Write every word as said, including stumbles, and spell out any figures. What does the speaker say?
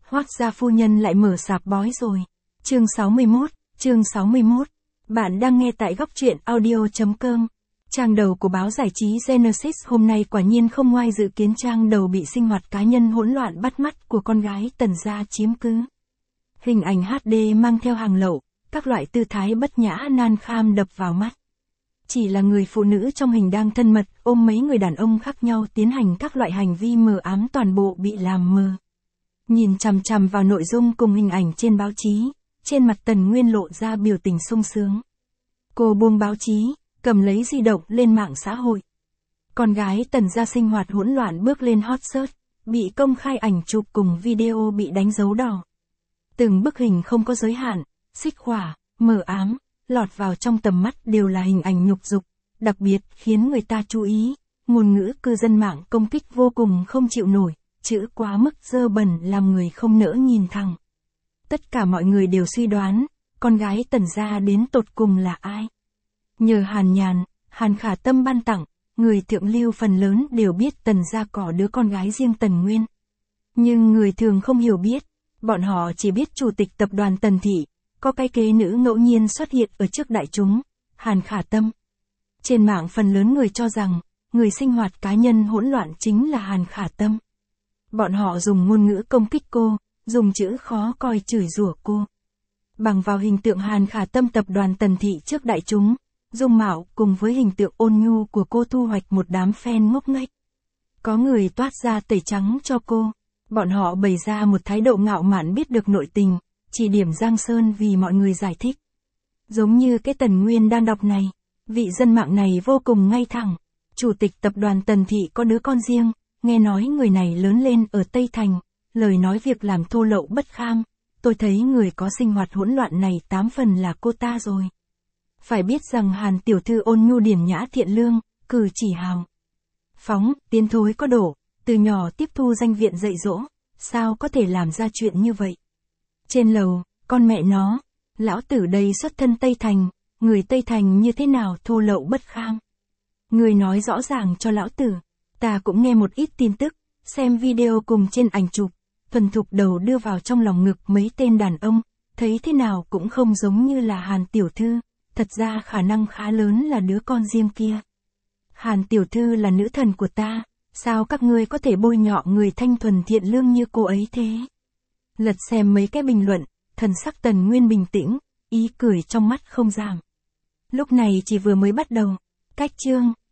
Hoác gia phu nhân lại mở sạp bói rồi. Chương sáu mươi mốt, chương sáu mươi mốt. Bạn đang nghe tại góc truyện audio chấm com. Trang đầu của báo giải trí Genesis hôm nay quả nhiên không ngoài dự kiến, trang đầu bị sinh hoạt cá nhân hỗn loạn bắt mắt của con gái Tần gia chiếm cứ. Hình ảnh hát đê mang theo hàng lậu, các loại tư thái bất nhã nan kham đập vào mắt. Chỉ là người phụ nữ trong hình đang thân mật ôm mấy người đàn ông khác nhau tiến hành các loại hành vi mờ ám, toàn bộ bị làm mờ. Nhìn chằm chằm vào nội dung cùng hình ảnh trên báo chí, trên mặt Tần Nguyên lộ ra biểu tình sung sướng. Cô buông báo chí, cầm lấy di động lên mạng xã hội. Con gái Tần gia sinh hoạt hỗn loạn bước lên hot search, bị công khai ảnh chụp cùng video bị đánh dấu đỏ. Từng bức hình không có giới hạn, xích khỏa, mờ ám, lọt vào trong tầm mắt đều là hình ảnh nhục dục, đặc biệt khiến người ta chú ý, ngôn ngữ cư dân mạng công kích vô cùng không chịu nổi, chữ quá mức dơ bẩn làm người không nỡ nhìn thẳng. Tất cả mọi người đều suy đoán, con gái Tần gia đến tột cùng là ai? Nhờ Hàn Nhàn, Hàn Khả Tâm ban tặng, người thượng lưu phần lớn đều biết Tần gia có đứa con gái riêng Tần Nguyên. Nhưng người thường không hiểu biết, bọn họ chỉ biết chủ tịch tập đoàn Tần Thị, có cái kế nữ ngẫu nhiên xuất hiện ở trước đại chúng, Hàn Khả Tâm. Trên mạng phần lớn người cho rằng, người sinh hoạt cá nhân hỗn loạn chính là Hàn Khả Tâm. Bọn họ dùng ngôn ngữ công kích cô, dùng chữ khó coi chửi rủa cô. Bằng vào hình tượng Hàn Khả Tâm tập đoàn Tần Thị trước đại chúng, dung mạo cùng với hình tượng ôn nhu của cô thu hoạch một đám fan ngốc nghếch. Có người toát ra tẩy trắng cho cô, bọn họ bày ra một thái độ ngạo mạn biết được nội tình, chỉ điểm Giang Sơn vì mọi người giải thích. Giống như cái Tần Nguyên đang đọc này, vị dân mạng này vô cùng ngay thẳng. Chủ tịch tập đoàn Tần Thị có đứa con riêng, nghe nói người này lớn lên ở Tây Thành, lời nói việc làm thô lậu bất kham, tôi thấy người có sinh hoạt hỗn loạn này tám phần là cô ta rồi. Phải biết rằng Hàn tiểu thư ôn nhu điềm nhã thiện lương, cử chỉ hào phóng, tiến thối có độ, từ nhỏ tiếp thu danh viện dạy dỗ, sao có thể làm ra chuyện như vậy? Trên lầu, con mẹ nó, lão tử đây xuất thân Tây Thành, người Tây Thành như thế nào thô lậu bất kham? Người nói rõ ràng cho lão tử, ta cũng nghe một ít tin tức, xem video cùng trên ảnh chụp, thuần thục đầu đưa vào trong lòng ngực mấy tên đàn ông, thấy thế nào cũng không giống như là Hàn tiểu thư, thật ra khả năng khá lớn là đứa con riêng kia. Hàn tiểu thư là nữ thần của ta, sao các ngươi có thể bôi nhọ người thanh thuần thiện lương như cô ấy thế? Lật xem mấy cái bình luận, thần sắc Tần Nguyên bình tĩnh, ý cười trong mắt không giảm. Lúc này chỉ vừa mới bắt đầu, cách chương.